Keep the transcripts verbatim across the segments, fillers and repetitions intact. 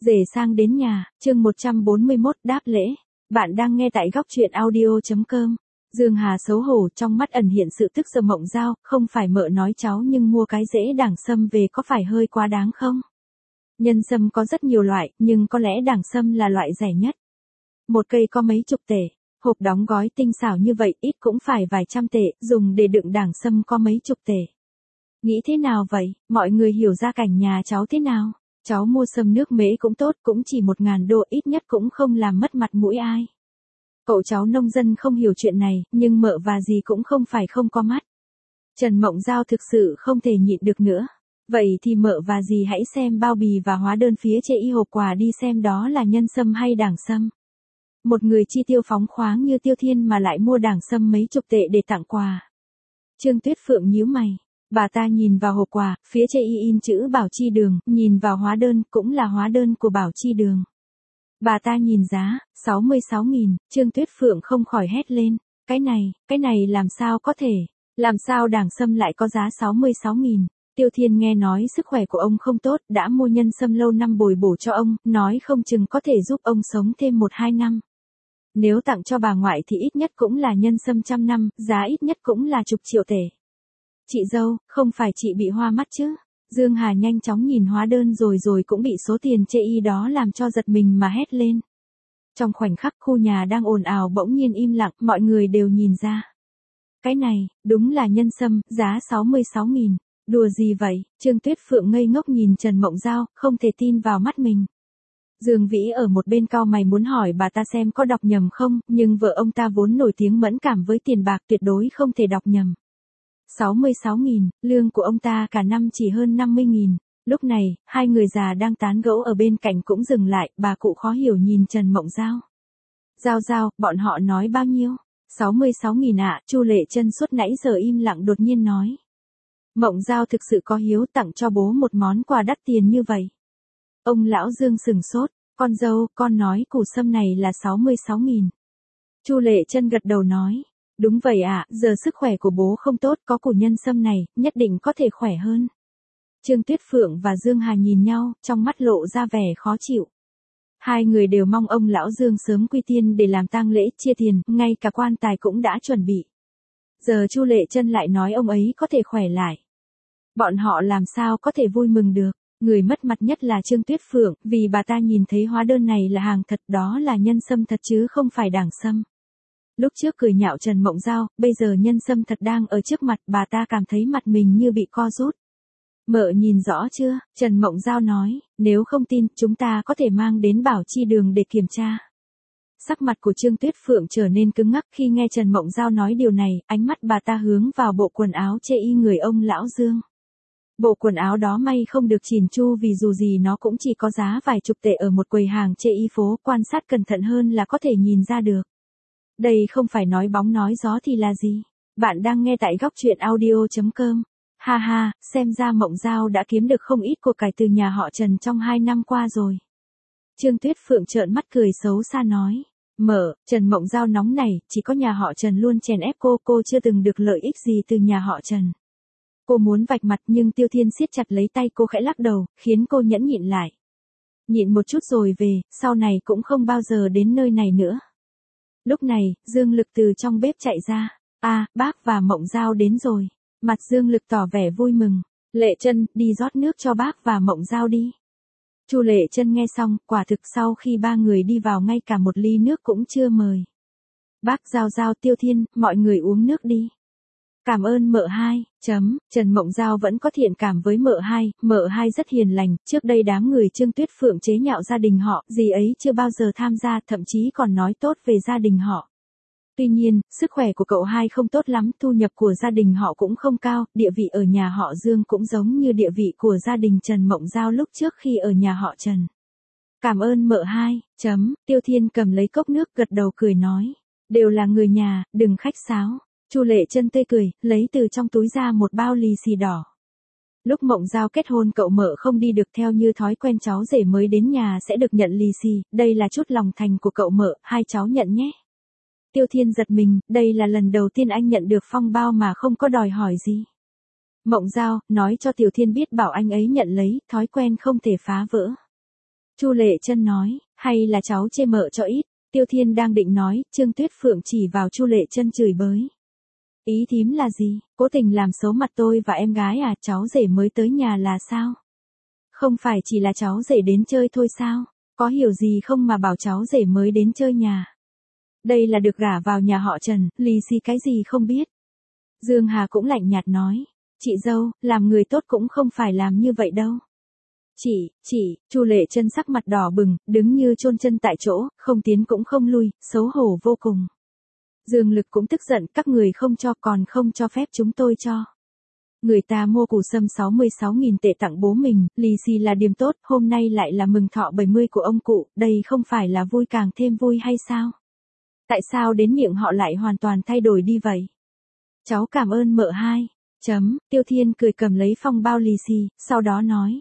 Rể sang đến nhà, chương một trăm bốn mươi mốt đáp lễ. Bạn đang nghe tại góc truyện audio.com. Dương Hà xấu hổ, trong mắt ẩn hiện sự tức giận. Mộng Giao, không phải mợ nói cháu nhưng mua cái rễ đảng sâm về có phải hơi quá đáng không? Nhân sâm có rất nhiều loại, nhưng có lẽ đảng sâm là loại rẻ nhất. Một cây có mấy chục tệ, hộp đóng gói tinh xảo như vậy ít cũng phải vài trăm tệ, dùng để đựng đảng sâm có mấy chục tệ. Nghĩ thế nào vậy, mọi người hiểu gia cảnh nhà cháu thế nào? Cháu mua sâm nước mễ cũng tốt, cũng chỉ một ngàn đô, ít nhất cũng không làm mất mặt mũi ai. Cậu cháu nông dân không hiểu chuyện này, nhưng mợ và dì cũng không phải không có mắt. Trần Mộng Giao thực sự không thể nhịn được nữa. Vậy thì mợ và dì hãy xem bao bì và hóa đơn phía trên y hộp quà đi xem đó là nhân sâm hay đảng sâm. Một người chi tiêu phóng khoáng như Tiêu Thiên mà lại mua đảng sâm mấy chục tệ để tặng quà. Trương Tuyết Phượng nhíu mày. Bà ta nhìn vào hộp quà, phía trên y in chữ Bảo Chi Đường, nhìn vào hóa đơn, cũng là hóa đơn của Bảo Chi Đường. Bà ta nhìn giá, sáu mươi sáu nghìn, Trương Tuyết Phượng không khỏi hét lên. Cái này, cái này làm sao có thể? Làm sao đảng sâm lại có giá sáu mươi sáu nghìn? Tiêu Thiên nghe nói sức khỏe của ông không tốt, đã mua nhân sâm lâu năm bồi bổ cho ông, nói không chừng có thể giúp ông sống thêm một hai năm. Nếu tặng cho bà ngoại thì ít nhất cũng là nhân sâm trăm năm, giá ít nhất cũng là chục triệu tệ. Chị dâu, không phải chị bị hoa mắt chứ? Dương Hà nhanh chóng nhìn hóa đơn rồi rồi cũng bị số tiền chê y đó làm cho giật mình mà hét lên. Trong khoảnh khắc khu nhà đang ồn ào bỗng nhiên im lặng, mọi người đều nhìn ra. Cái này, đúng là nhân sâm, giá sáu mươi sáu nghìn. Đùa gì vậy? Trương Tuyết Phượng ngây ngốc nhìn Trần Mộng Giao, không thể tin vào mắt mình. Dương Vĩ ở một bên cau mày muốn hỏi bà ta xem có đọc nhầm không, nhưng vợ ông ta vốn nổi tiếng mẫn cảm với tiền bạc tuyệt đối không thể đọc nhầm. sáu mươi sáu nghìn, lương của ông ta cả năm chỉ hơn năm mươi nghìn. Lúc này, hai người già đang tán gẫu ở bên cạnh cũng dừng lại, bà cụ khó hiểu nhìn Trần Mộng Giao. Giao Giao, bọn họ nói bao nhiêu? sáu mươi sáu nghìn ạ, Chu Lệ Chân suốt nãy giờ im lặng đột nhiên nói. Mộng Giao thực sự có hiếu, tặng cho bố một món quà đắt tiền như vậy. Ông lão Dương sừng sốt, con dâu, con nói củ sâm này là sáu mươi sáu nghìn. Chu Lệ Chân gật đầu nói. Đúng vậy ạ, à, giờ sức khỏe của bố không tốt, có củ nhân sâm này, nhất định có thể khỏe hơn. Trương Tuyết Phượng và Dương Hà nhìn nhau, trong mắt lộ ra vẻ khó chịu. Hai người đều mong ông lão Dương sớm quy tiên để làm tang lễ, chia tiền, ngay cả quan tài cũng đã chuẩn bị. Giờ Chu Lệ Chân lại nói ông ấy có thể khỏe lại. Bọn họ làm sao có thể vui mừng được, người mất mặt nhất là Trương Tuyết Phượng, vì bà ta nhìn thấy hóa đơn này là hàng thật, đó là nhân sâm thật chứ không phải đảng sâm. Lúc trước cười nhạo Trần Mộng Giao, bây giờ nhân sâm thật đang ở trước mặt, bà ta cảm thấy mặt mình như bị co rút. Mợ nhìn rõ chưa? Trần Mộng Giao nói, nếu không tin, chúng ta có thể mang đến Bảo Chi Đường để kiểm tra. Sắc mặt của Trương Tuyết Phượng trở nên cứng ngắc khi nghe Trần Mộng Giao nói điều này, ánh mắt bà ta hướng vào bộ quần áo chê y người ông lão Dương. Bộ quần áo đó may không được chỉn chu vì dù gì nó cũng chỉ có giá vài chục tệ ở một quầy hàng chê y phố, quan sát cẩn thận hơn là có thể nhìn ra được. Đây không phải nói bóng nói gió thì là gì? Bạn đang nghe tại góc truyện audio.com. Ha ha, xem ra Mộng Giao đã kiếm được không ít của cải từ nhà họ Trần trong hai năm qua rồi. Trương Tuyết Phượng trợn mắt cười xấu xa nói. Mở, Trần Mộng Giao nóng này, chỉ có nhà họ Trần luôn chèn ép cô, cô chưa từng được lợi ích gì từ nhà họ Trần. Cô muốn vạch mặt nhưng Tiêu Thiên siết chặt lấy tay cô khẽ lắc đầu, khiến cô nhẫn nhịn lại. Nhịn một chút rồi về, sau này cũng không bao giờ đến nơi này nữa. Lúc này, Dương Lực từ trong bếp chạy ra. A, à, bác và Mộng Giao đến rồi. Mặt Dương Lực tỏ vẻ vui mừng. Lệ Chân, đi rót nước cho bác và Mộng Giao đi. Chu Lệ Chân nghe xong, quả thực sau khi ba người đi vào ngay cả một ly nước cũng chưa mời. Bác Giao Giao, Tiêu Thiên, mọi người uống nước đi. Cảm ơn mợ hai, chấm, Trần Mộng Giao vẫn có thiện cảm với mợ hai, mợ hai rất hiền lành, trước đây đám người Trương Tuyết Phượng chế nhạo gia đình họ, dì ấy chưa bao giờ tham gia, thậm chí còn nói tốt về gia đình họ. Tuy nhiên, sức khỏe của cậu hai không tốt lắm, thu nhập của gia đình họ cũng không cao, địa vị ở nhà họ Dương cũng giống như địa vị của gia đình Trần Mộng Giao lúc trước khi ở nhà họ Trần. Cảm ơn mợ hai, chấm, Tiêu Thiên cầm lấy cốc nước gật đầu cười nói, đều là người nhà, đừng khách sáo. Chu Lệ Chân tươi cười, lấy từ trong túi ra một bao lì xì đỏ. Lúc Mộng Giao kết hôn cậu mợ không đi được theo như thói quen cháu rể mới đến nhà sẽ được nhận lì xì, đây là chút lòng thành của cậu mợ, hai cháu nhận nhé. Tiêu Thiên giật mình, đây là lần đầu tiên anh nhận được phong bao mà không có đòi hỏi gì. Mộng Giao, nói cho Tiểu Thiên biết bảo anh ấy nhận lấy, thói quen không thể phá vỡ. Chu Lệ Chân nói, hay là cháu chê mợ cho ít. Tiêu Thiên đang định nói, Trương Tuyết Phượng chỉ vào Chu Lệ Chân chửi bới. Ý thím là gì, cố tình làm xấu mặt tôi và em gái à, cháu rể mới tới nhà là sao? Không phải chỉ là cháu rể đến chơi thôi sao? Có hiểu gì không mà bảo cháu rể mới đến chơi nhà? Đây là được gả vào nhà họ Trần, lì xì cái gì không biết. Dương Hà cũng lạnh nhạt nói, chị dâu, làm người tốt cũng không phải làm như vậy đâu. Chị, chị, Chu Lệ Chân sắc mặt đỏ bừng, đứng như chôn chân tại chỗ, không tiến cũng không lui, xấu hổ vô cùng. Dương Lực cũng tức giận, các người không cho còn không cho phép chúng tôi cho. Người ta mua củ sâm sáu mươi sáu nghìn tệ tặng bố mình, lì xì là điểm tốt, hôm nay lại là mừng thọ bảy mươi của ông cụ, đây không phải là vui càng thêm vui hay sao? Tại sao đến miệng họ lại hoàn toàn thay đổi đi vậy? Cháu cảm ơn mợ hai. Chấm, Tiêu Thiên cười cầm lấy phong bao lì xì, sau đó nói.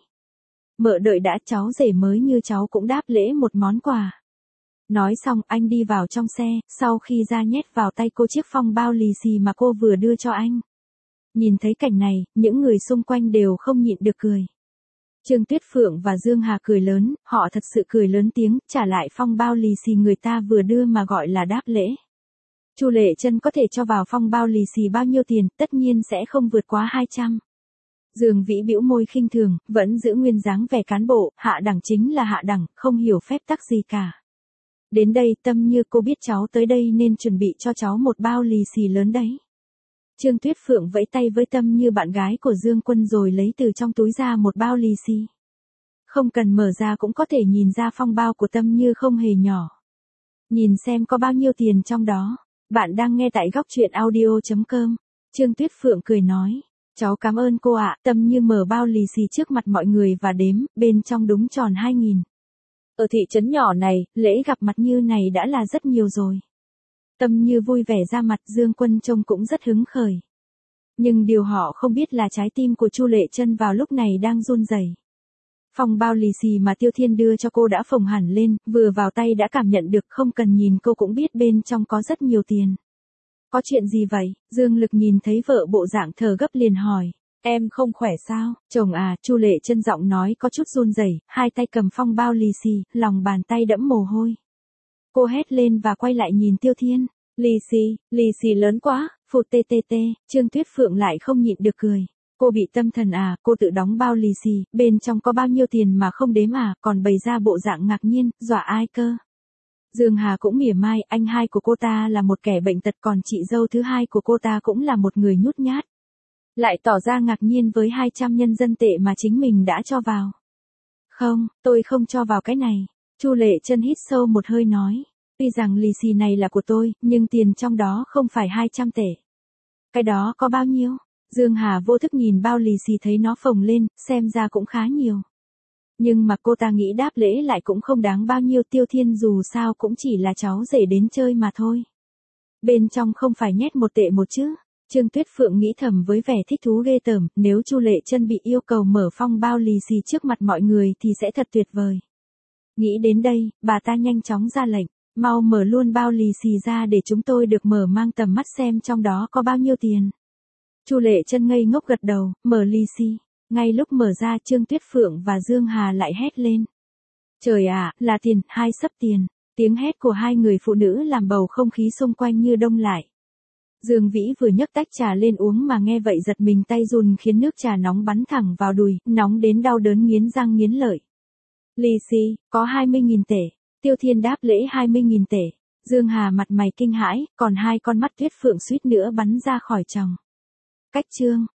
Mợ đợi đã, cháu rể mới như cháu cũng đáp lễ một món quà. Nói xong anh đi vào trong xe, sau khi ra nhét vào tay cô chiếc phong bao lì xì mà cô vừa đưa cho anh. Nhìn thấy cảnh này, những người xung quanh đều không nhịn được cười. Trương Tuyết Phượng và Dương Hà cười lớn, họ thật sự cười lớn tiếng, trả lại phong bao lì xì người ta vừa đưa mà gọi là đáp lễ. Chu Lệ Chân có thể cho vào phong bao lì xì bao nhiêu tiền, tất nhiên sẽ không vượt quá hai trăm. Dương Vĩ bĩu môi khinh thường, vẫn giữ nguyên dáng vẻ cán bộ, hạ đẳng chính là hạ đẳng, không hiểu phép tắc gì cả. Đến đây Tâm Như cô biết cháu tới đây nên chuẩn bị cho cháu một bao lì xì lớn đấy. Trương Tuyết Phượng vẫy tay với Tâm Như bạn gái của Dương Quân rồi lấy từ trong túi ra một bao lì xì. Không cần mở ra cũng có thể nhìn ra phong bao của Tâm Như không hề nhỏ. Nhìn xem có bao nhiêu tiền trong đó. Bạn đang nghe tại góc truyện audio chấm com. Trương Tuyết Phượng cười nói. Cháu cảm ơn cô ạ. Tâm Như mở bao lì xì trước mặt mọi người và đếm, bên trong đúng tròn hai nghìn. Ở thị trấn nhỏ này, lễ gặp mặt như này đã là rất nhiều rồi. Tâm Như vui vẻ ra mặt, Dương Quân trông cũng rất hứng khởi. Nhưng điều họ không biết là trái tim của Chu Lệ Chân vào lúc này đang run rẩy. Phong bao lì xì mà Tiêu Thiên đưa cho cô đã phồng hẳn lên, vừa vào tay đã cảm nhận được, không cần nhìn cô cũng biết bên trong có rất nhiều tiền. Có chuyện gì vậy? Dương Lực nhìn thấy vợ bộ dạng thở gấp liền hỏi. Em không khỏe sao? Chồng à, Chu Lệ Chân giọng nói có chút run rẩy, hai tay cầm phong bao lì xì, lòng bàn tay đẫm mồ hôi. Cô hét lên và quay lại nhìn Tiêu Thiên. Lì xì, lì xì lớn quá, phụt tê tê tê, Trương Tuyết Phượng lại không nhịn được cười. Cô bị tâm thần à, cô tự đóng bao lì xì, bên trong có bao nhiêu tiền mà không đếm à, còn bày ra bộ dạng ngạc nhiên, dọa ai cơ. Dương Hà cũng mỉa mai, anh hai của cô ta là một kẻ bệnh tật, còn chị dâu thứ hai của cô ta cũng là một người nhút nhát. Lại tỏ ra ngạc nhiên với hai trăm nhân dân tệ mà chính mình đã cho vào. Không, tôi không cho vào cái này. Chu Lệ Chân hít sâu một hơi nói. Tuy rằng lì xì này là của tôi, nhưng tiền trong đó không phải hai trăm tệ. Cái đó có bao nhiêu? Dương Hà vô thức nhìn bao lì xì thấy nó phồng lên, xem ra cũng khá nhiều. Nhưng mà cô ta nghĩ đáp lễ lại cũng không đáng bao nhiêu, Tiêu Thiên dù sao cũng chỉ là cháu rể đến chơi mà thôi. Bên trong không phải nhét một tệ một chứ. Trương Tuyết Phượng nghĩ thầm với vẻ thích thú ghê tởm, nếu Chu Lệ Chân bị yêu cầu mở phong bao lì xì trước mặt mọi người thì sẽ thật tuyệt vời. Nghĩ đến đây, bà ta nhanh chóng ra lệnh, mau mở luôn bao lì xì ra để chúng tôi được mở mang tầm mắt xem trong đó có bao nhiêu tiền. Chu Lệ Chân ngây ngốc gật đầu, mở lì xì. Ngay lúc mở ra, Trương Tuyết Phượng và Dương Hà lại hét lên. Trời ạ, là tiền, hai sấp tiền. Tiếng hét của hai người phụ nữ làm bầu không khí xung quanh như đông lại. Dương Vĩ vừa nhấc tách trà lên uống mà nghe vậy giật mình, tay run khiến nước trà nóng bắn thẳng vào đùi, nóng đến đau đớn nghiến răng nghiến lợi. Lì xì, có hai mươi nghìn tệ. Tiêu Thiên đáp lễ hai mươi nghìn tệ. Dương Hà mặt mày kinh hãi, còn hai con mắt Tuyết Phượng suýt nữa bắn ra khỏi tròng. Cách chương.